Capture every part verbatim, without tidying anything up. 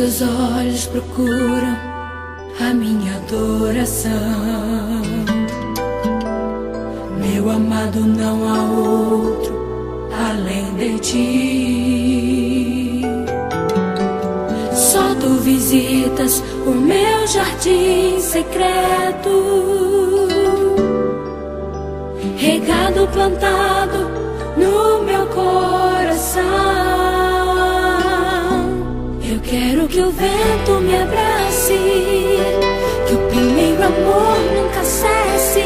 teus olhos procuram a minha adoração. Meu amado, não há outro além de ti. Só tu visitas o meu jardim secreto, regado, plantado no meu coração. Eu quero que o vento me abrace, que o primeiro amor nunca cesse.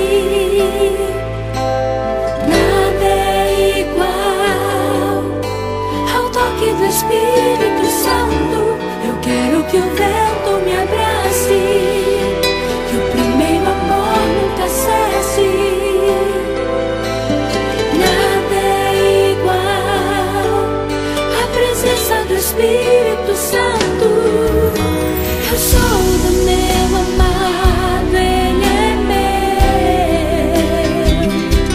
Nada é igual ao toque do Espírito Santo. Eu quero que o vento me abrace, que o primeiro amor nunca cesse. Nada é igual à presença do Espírito Santo. Eu sou do meu amado, Ele é meu.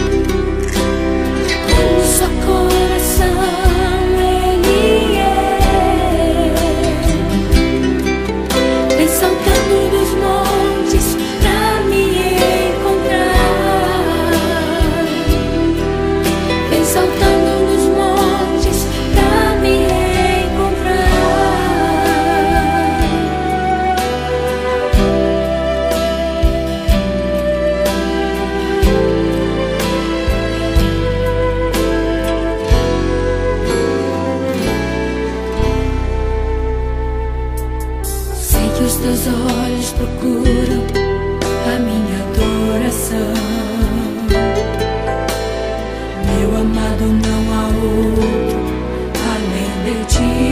Como só coração Ele é. Vem saltando dos montes pra me encontrar. Vem saltando dos montes pra me os teus olhos procuram a minha adoração. Meu amado, não há outro além de ti.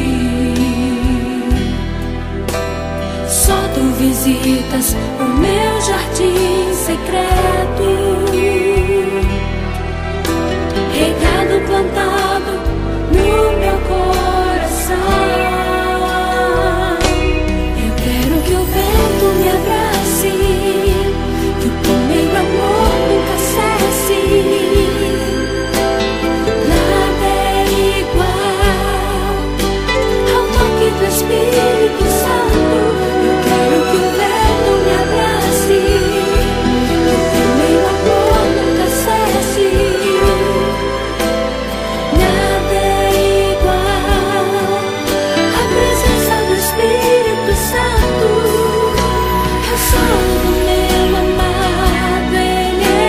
Só tu visitas o meu jardim secreto, regado, plantado no meu coração. Me abrace, que o primeiro amor nunca cesse. Nada é igual ao toque do Espírito Santo. Eu quero que o vento me abrace, que o primeiro amor nunca cesse. Nada é igual à presença do Espírito Santo. Eu sou do meu amado, Ele é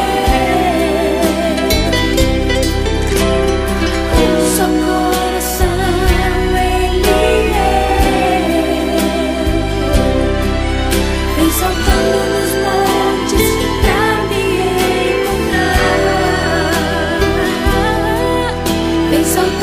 meu. Um só coração Ele é. Vem saltando nos montes pra me encontrar. Vem saltando